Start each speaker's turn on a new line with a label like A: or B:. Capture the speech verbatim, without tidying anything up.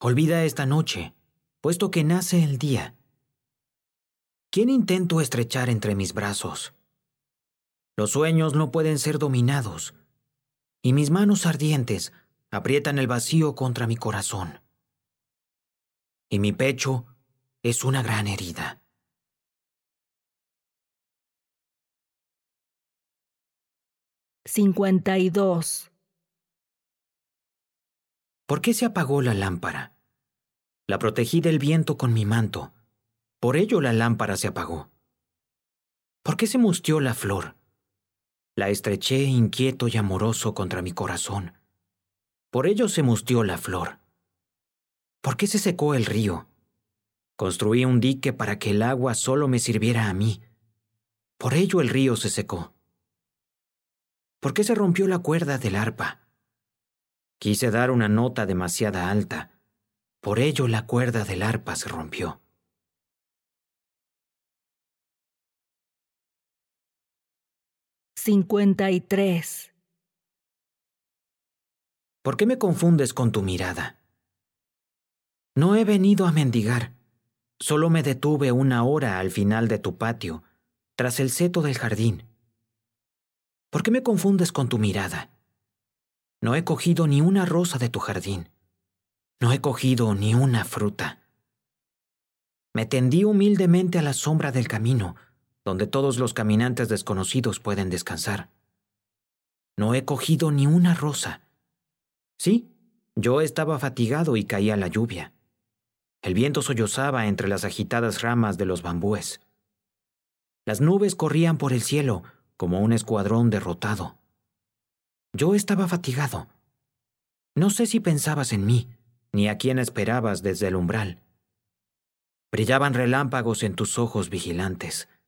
A: Olvida esta noche, puesto que nace el día. ¿Quién intento estrechar entre mis brazos? Los sueños no pueden ser dominados, y mis manos ardientes aprietan el vacío contra mi corazón. Y mi pecho es una gran herida.
B: cincuenta y dos.
A: ¿Por qué se apagó la lámpara? La protegí del viento con mi manto. Por ello la lámpara se apagó. ¿Por qué se mustió la flor? La estreché inquieto y amoroso contra mi corazón. Por ello se mustió la flor. ¿Por qué se secó el río? Construí un dique para que el agua solo me sirviera a mí. Por ello el río se secó. ¿Por qué se rompió la cuerda del arpa? Quise dar una nota demasiada alta. Por ello la cuerda del arpa se rompió.
B: cincuenta y tres.
A: ¿Por qué me confundes con tu mirada? No he venido a mendigar. Solo me detuve una hora al final de tu patio, tras el seto del jardín. ¿Por qué me confundes con tu mirada? No he cogido ni una rosa de tu jardín. No he cogido ni una fruta. Me tendí humildemente a la sombra del camino, donde todos los caminantes desconocidos pueden descansar. No he cogido ni una rosa. Sí, yo estaba fatigado y caía la lluvia. El viento sollozaba entre las agitadas ramas de los bambúes. Las nubes corrían por el cielo como un escuadrón derrotado. Yo estaba fatigado. No sé si pensabas en mí, ni a quién esperabas desde el umbral. Brillaban relámpagos en tus ojos vigilantes.